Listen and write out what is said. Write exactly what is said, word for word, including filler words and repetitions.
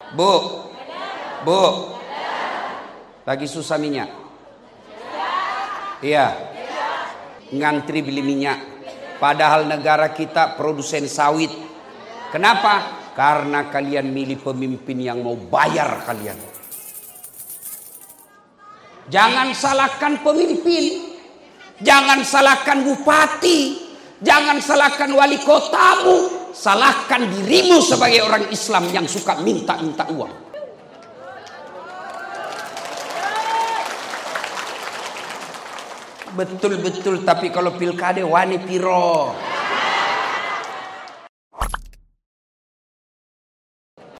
Bu, bu, lagi susah minyak? Iya, ngantri beli minyak. Padahal negara kita produsen sawit. Kenapa? Karena kalian milih pemimpin yang mau bayar kalian. Jangan salahkan pemimpin, jangan salahkan bupati, jangan salahkan wali kotamu. Salahkan dirimu sebagai orang Islam yang suka minta-minta uang. Betul-betul, tapi kalau pilkade wani piro.